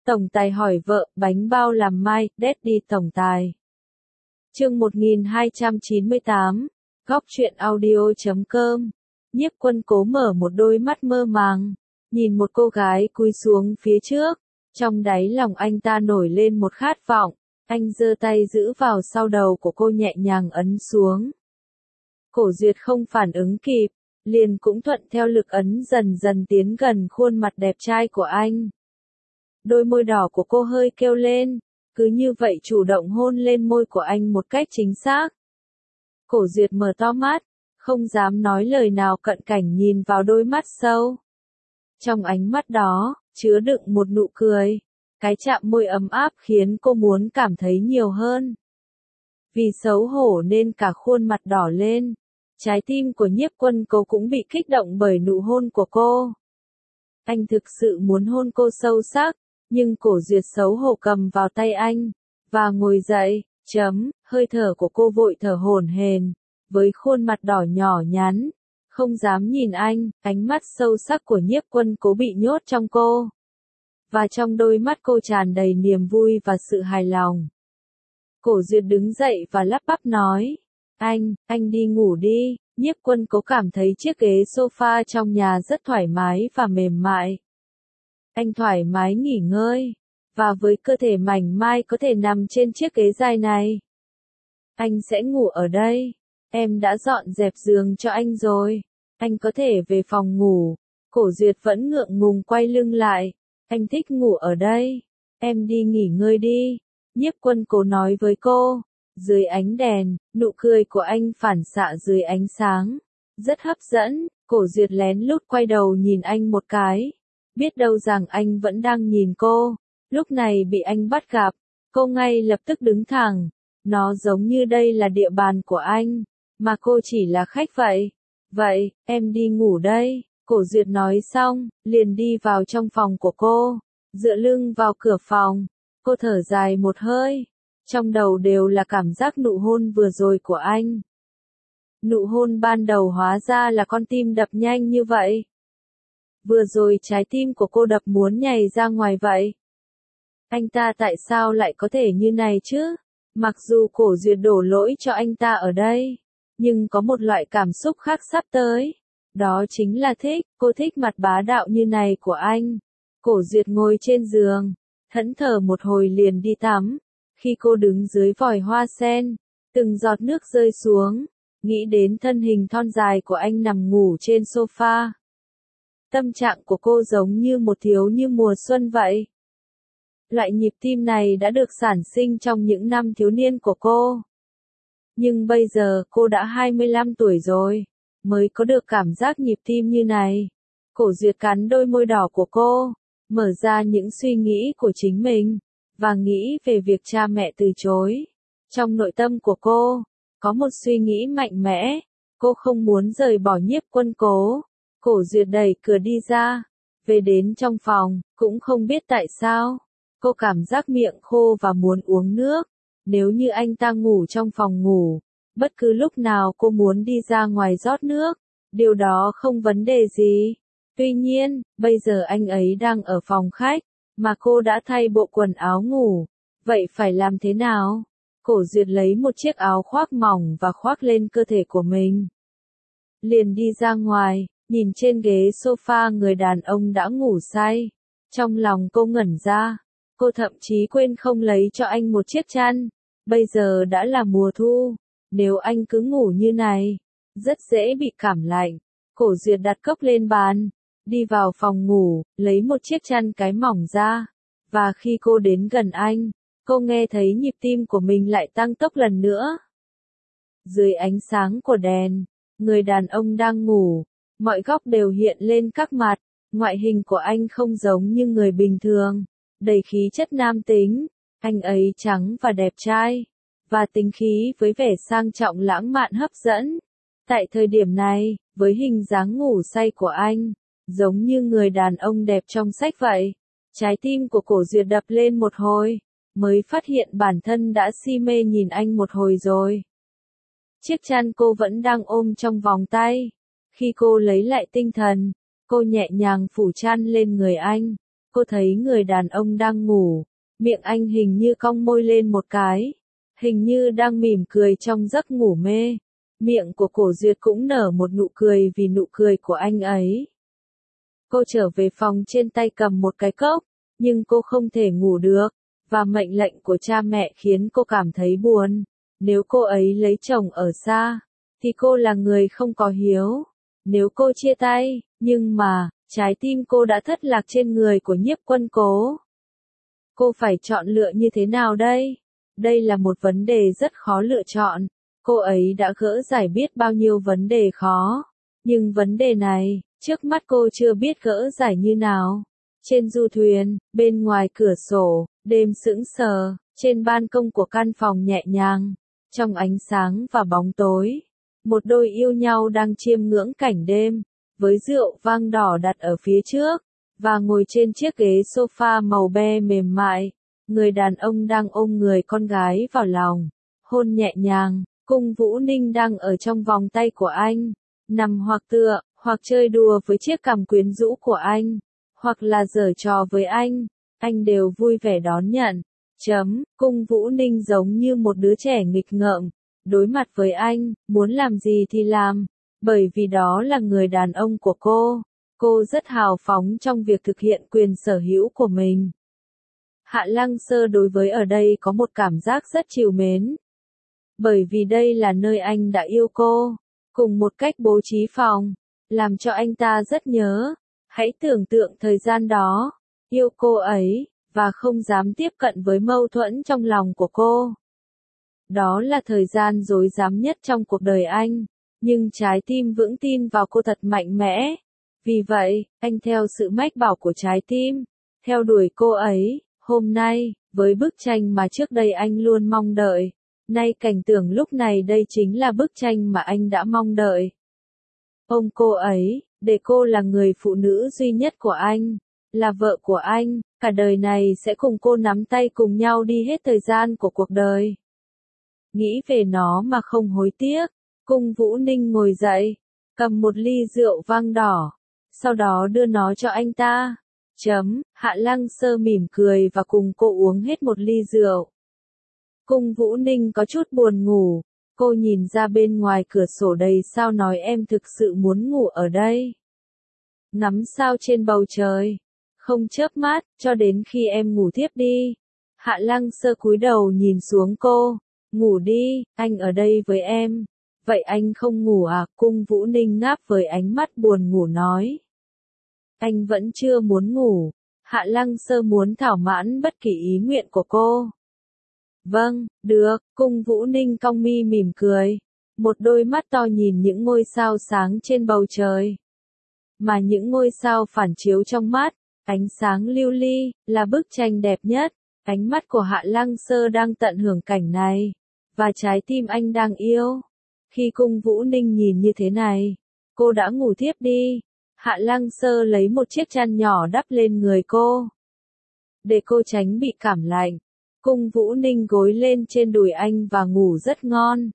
Tổng tài hỏi vợ, bánh bao làm mai, Daddy tổng tài. Chương 1298, góc truyện audio.com. Nhiếp Quân Cố mở một đôi mắt mơ màng, nhìn một cô gái cúi xuống phía trước, trong đáy lòng anh ta nổi lên một khát vọng, anh giơ tay giữ vào sau đầu của cô nhẹ nhàng ấn xuống. Cổ Duyệt không phản ứng kịp, liền cũng thuận theo lực ấn dần dần tiến gần khuôn mặt đẹp trai của anh. Đôi môi đỏ của cô hơi kêu lên, cứ như vậy chủ động hôn lên môi của anh một cách chính xác. Cổ Duyệt mở to mắt, không dám nói lời nào, cận cảnh nhìn vào đôi mắt sâu. Trong ánh mắt đó, chứa đựng một nụ cười, cái chạm môi ấm áp khiến cô muốn cảm thấy nhiều hơn. Vì xấu hổ nên cả khuôn mặt đỏ lên, trái tim của Nhiếp Quân Cố cũng bị kích động bởi nụ hôn của cô. Anh thực sự muốn hôn cô sâu sắc, nhưng Cổ Duyệt xấu hổ cầm vào tay anh, và ngồi dậy, hơi thở của cô vội thở hổn hển, với khuôn mặt đỏ nhỏ nhắn, không dám nhìn anh, ánh mắt sâu sắc của Nhiếp Quân Cố bị nhốt trong cô. Và trong đôi mắt cô tràn đầy niềm vui và sự hài lòng. Cổ Duyệt đứng dậy và lắp bắp nói, anh đi ngủ đi. Nhiếp Quân Cố cảm thấy chiếc ghế sofa trong nhà rất thoải mái và mềm mại. Anh thoải mái nghỉ ngơi, và với cơ thể mảnh mai có thể nằm trên chiếc ghế dài này. Anh sẽ ngủ ở đây, em đã dọn dẹp giường cho anh rồi, anh có thể về phòng ngủ. Cổ Duyệt vẫn ngượng ngùng quay lưng lại, anh thích ngủ ở đây, em đi nghỉ ngơi đi. Nhiếp Quân Cố nói với cô, dưới ánh đèn, nụ cười của anh phản xạ dưới ánh sáng, rất hấp dẫn. Cổ Duyệt lén lút quay đầu nhìn anh một cái, biết đâu rằng anh vẫn đang nhìn cô. Lúc này bị anh bắt gặp, cô ngay lập tức đứng thẳng, nó giống như đây là địa bàn của anh, mà cô chỉ là khách vậy. Vậy, em đi ngủ đây. Cổ Duyệt nói xong, liền đi vào trong phòng của cô, dựa lưng vào cửa phòng, cô thở dài một hơi, trong đầu đều là cảm giác nụ hôn vừa rồi của anh. Nụ hôn ban đầu hóa ra là con tim đập nhanh như vậy. Vừa rồi trái tim của cô đập muốn nhảy ra ngoài vậy. Anh ta tại sao lại có thể như này chứ? Mặc dù Cổ Duyệt đổ lỗi cho anh ta ở đây, nhưng có một loại cảm xúc khác sắp tới. Đó chính là thích, cô thích mặt bá đạo như này của anh. Cổ Duyệt ngồi trên giường, thẫn thờ một hồi liền đi tắm. Khi cô đứng dưới vòi hoa sen, từng giọt nước rơi xuống, nghĩ đến thân hình thon dài của anh nằm ngủ trên sofa. Tâm trạng của cô giống như một thiếu như mùa xuân vậy. Loại nhịp tim này đã được sản sinh trong những năm thiếu niên của cô. Nhưng bây giờ cô đã 25 tuổi rồi, mới có được cảm giác nhịp tim như này. Cổ Duyệt cắn đôi môi đỏ của cô, mở ra những suy nghĩ của chính mình, và nghĩ về việc cha mẹ từ chối. Trong nội tâm của cô, có một suy nghĩ mạnh mẽ, cô không muốn rời bỏ Nhiếp Quân Cố. Cổ Duyệt đẩy cửa đi ra, về đến trong phòng, cũng không biết tại sao, cô cảm giác miệng khô và muốn uống nước. Nếu như anh ta ngủ trong phòng ngủ, bất cứ lúc nào cô muốn đi ra ngoài rót nước, điều đó không vấn đề gì. Tuy nhiên, bây giờ anh ấy đang ở phòng khách, mà cô đã thay bộ quần áo ngủ, vậy phải làm thế nào? Cổ Duyệt lấy một chiếc áo khoác mỏng và khoác lên cơ thể của mình. Liền đi ra ngoài, nhìn trên ghế sofa người đàn ông đã ngủ say. Trong lòng cô ngẩn ra, cô thậm chí quên không lấy cho anh một chiếc chăn. Bây giờ đã là mùa thu, nếu anh cứ ngủ như này, rất dễ bị cảm lạnh. Cổ Duyệt đặt cốc lên bàn, đi vào phòng ngủ, lấy một chiếc chăn cái mỏng ra, và khi cô đến gần anh, cô nghe thấy nhịp tim của mình lại tăng tốc lần nữa. Dưới ánh sáng của đèn, người đàn ông đang ngủ, mọi góc đều hiện lên các mặt, ngoại hình của anh không giống như người bình thường, đầy khí chất nam tính, anh ấy trắng và đẹp trai, và tính khí với vẻ sang trọng lãng mạn hấp dẫn. Tại thời điểm này, với hình dáng ngủ say của anh, giống như người đàn ông đẹp trong sách vậy, trái tim của Cổ Duyệt đập lên một hồi, mới phát hiện bản thân đã si mê nhìn anh một hồi rồi. Chiếc chăn cô vẫn đang ôm trong vòng tay. Khi cô lấy lại tinh thần, cô nhẹ nhàng phủ chăn lên người anh. cô thấy người đàn ông đang ngủ, miệng anh hình như cong môi lên một cái, hình như đang mỉm cười trong giấc ngủ mê. Miệng của Cổ Duyệt cũng nở một nụ cười vì nụ cười của anh ấy. Cô trở về phòng trên tay cầm một cái cốc, nhưng cô không thể ngủ được, và mệnh lệnh của cha mẹ khiến cô cảm thấy buồn. Nếu cô ấy lấy chồng ở xa, thì cô là người không có hiếu. Nếu cô chia tay, nhưng mà, trái tim cô đã thất lạc trên người của Nhiếp Quân Cố. Cô phải chọn lựa như thế nào đây? Đây là một vấn đề rất khó lựa chọn. Cô ấy đã gỡ giải biết bao nhiêu vấn đề khó. Nhưng vấn đề này, trước mắt cô chưa biết gỡ giải như nào. Trên du thuyền, bên ngoài cửa sổ, đêm sững sờ, trên ban công của căn phòng nhẹ nhàng, trong ánh sáng và bóng tối. Một đôi yêu nhau đang chiêm ngưỡng cảnh đêm, với rượu vang đỏ đặt ở phía trước, và ngồi trên chiếc ghế sofa màu be mềm mại. Người đàn ông đang ôm người con gái vào lòng, hôn nhẹ nhàng. Cung Vũ Ninh đang ở trong vòng tay của anh, nằm hoặc tựa, hoặc chơi đùa với chiếc cằm quyến rũ của anh, hoặc là giở trò với anh đều vui vẻ đón nhận. Cung Vũ Ninh giống như một đứa trẻ nghịch ngợm, đối mặt với anh, muốn làm gì thì làm, bởi vì đó là người đàn ông của cô. Cô rất hào phóng trong việc thực hiện quyền sở hữu của mình. Hạ Lăng Sơ đối với ở đây có một cảm giác rất trìu mến. Bởi vì đây là nơi anh đã yêu cô, cùng một cách bố trí phòng, làm cho anh ta rất nhớ. Hãy tưởng tượng thời gian đó, yêu cô ấy, và không dám tiếp cận với mâu thuẫn trong lòng của cô. Đó là thời gian rối rắm nhất trong cuộc đời anh, nhưng trái tim vững tin vào cô thật mạnh mẽ. Vì vậy, anh theo sự mách bảo của trái tim, theo đuổi cô ấy. Hôm nay, với bức tranh mà trước đây anh luôn mong đợi, nay cảnh tượng lúc này đây chính là bức tranh mà anh đã mong đợi. Ôm cô ấy, để cô là người phụ nữ duy nhất của anh, là vợ của anh, cả đời này sẽ cùng cô nắm tay cùng nhau đi hết thời gian của cuộc đời. Nghĩ về nó mà không hối tiếc, Cung Vũ Ninh ngồi dậy, cầm một ly rượu vang đỏ, sau đó đưa nó cho anh ta. Hạ Lăng Sơ mỉm cười và cùng cô uống hết một ly rượu. Cung Vũ Ninh có chút buồn ngủ, cô nhìn ra bên ngoài cửa sổ đầy sao nói em thực sự muốn ngủ ở đây. Ngắm sao trên bầu trời, không chớp mắt, cho đến khi em ngủ thiếp đi. Hạ Lăng Sơ cúi đầu nhìn xuống cô, ngủ đi, anh ở đây với em. Vậy anh không ngủ à? Cung Vũ Ninh ngáp với ánh mắt buồn ngủ nói. Anh vẫn chưa muốn ngủ. Hạ Lăng Sơ muốn thỏa mãn bất kỳ ý nguyện của cô. Vâng, được, Cung Vũ Ninh cong mi mỉm cười. Một đôi mắt to nhìn những ngôi sao sáng trên bầu trời. Mà những ngôi sao phản chiếu trong mắt, ánh sáng lưu ly, là bức tranh đẹp nhất. Ánh mắt của Hạ Lăng Sơ đang tận hưởng cảnh này. Và trái tim anh đang yêu. Khi Cung Vũ Ninh nhìn như thế này, cô đã ngủ thiếp đi. Hạ Lăng Sơ lấy một chiếc chăn nhỏ đắp lên người cô. Để cô tránh bị cảm lạnh, Cung Vũ Ninh gối lên trên đùi anh và ngủ rất ngon.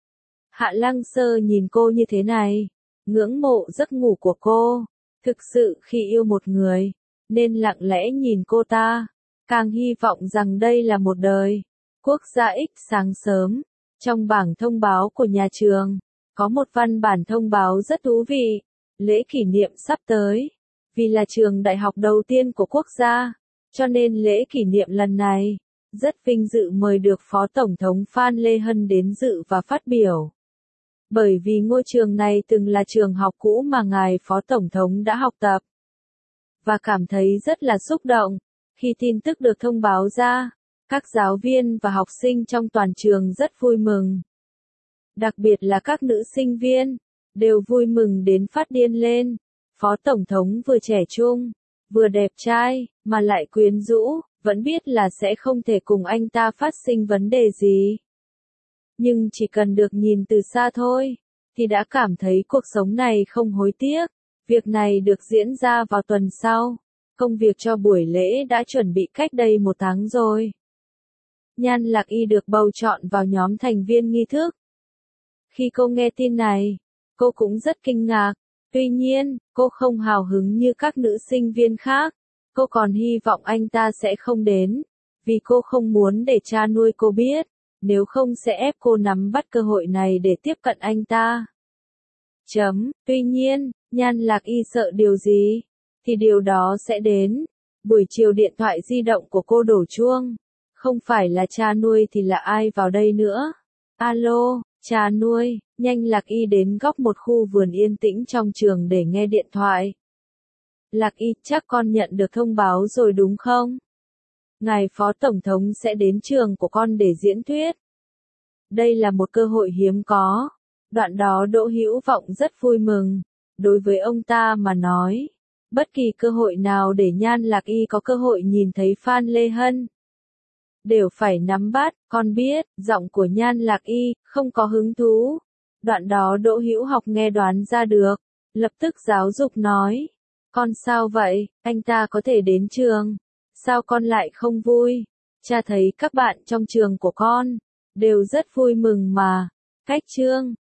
Hạ Lăng Sơ nhìn cô như thế này, ngưỡng mộ giấc ngủ của cô. Thực sự khi yêu một người, nên lặng lẽ nhìn cô ta, càng hy vọng rằng đây là một đời. Quốc gia X sáng sớm, trong bảng thông báo của nhà trường, có một văn bản thông báo rất thú vị. Lễ kỷ niệm sắp tới, vì là trường đại học đầu tiên của quốc gia, cho nên lễ kỷ niệm lần này, rất vinh dự mời được Phó Tổng thống Phan Lê Hân đến dự và phát biểu. Bởi vì ngôi trường này từng là trường học cũ mà ngài Phó Tổng thống đã học tập. Và cảm thấy rất là xúc động, khi tin tức được thông báo ra, các giáo viên và học sinh trong toàn trường rất vui mừng. Đặc biệt là các nữ sinh viên, đều vui mừng đến phát điên lên. Phó Tổng thống vừa trẻ trung, vừa đẹp trai, mà lại quyến rũ, vẫn biết là sẽ không thể cùng anh ta phát sinh vấn đề gì. Nhưng chỉ cần được nhìn từ xa thôi, thì đã cảm thấy cuộc sống này không hối tiếc. Việc này được diễn ra vào tuần sau. Công việc cho buổi lễ đã chuẩn bị cách đây 1 tháng rồi. Nhan Lạc Y được bầu chọn vào nhóm thành viên nghi thức. Khi cô nghe tin này, cô cũng rất kinh ngạc. Tuy nhiên, cô không hào hứng như các nữ sinh viên khác. Cô còn hy vọng anh ta sẽ không đến, vì cô không muốn để cha nuôi cô biết, nếu không sẽ ép cô nắm bắt cơ hội này để tiếp cận anh ta. Tuy nhiên, Nhan Lạc Y sợ điều gì, thì điều đó sẽ đến. Buổi chiều điện thoại di động của cô đổ chuông. Không phải là cha nuôi thì là ai vào đây nữa? Alo, cha nuôi, nhanh Lạc Y đến góc một khu vườn yên tĩnh trong trường để nghe điện thoại. Lạc Y, chắc con nhận được thông báo rồi đúng không? Ngài Phó Tổng thống sẽ đến trường của con để diễn thuyết. Đây là một cơ hội hiếm có. Đoạn đó Đỗ Hữu Vọng rất vui mừng. Đối với ông ta mà nói, bất kỳ cơ hội nào để Nhan Lạc Y có cơ hội nhìn thấy Phan Lê Hân, đều phải nắm bắt. Con biết, giọng của Nhan Lạc Y không có hứng thú. Đoạn đó Đỗ Hữu Học nghe đoán ra được, lập tức giáo dục nói, con sao vậy, anh ta có thể đến trường, sao con lại không vui? Cha thấy các bạn trong trường của con đều rất vui mừng mà. Cách chương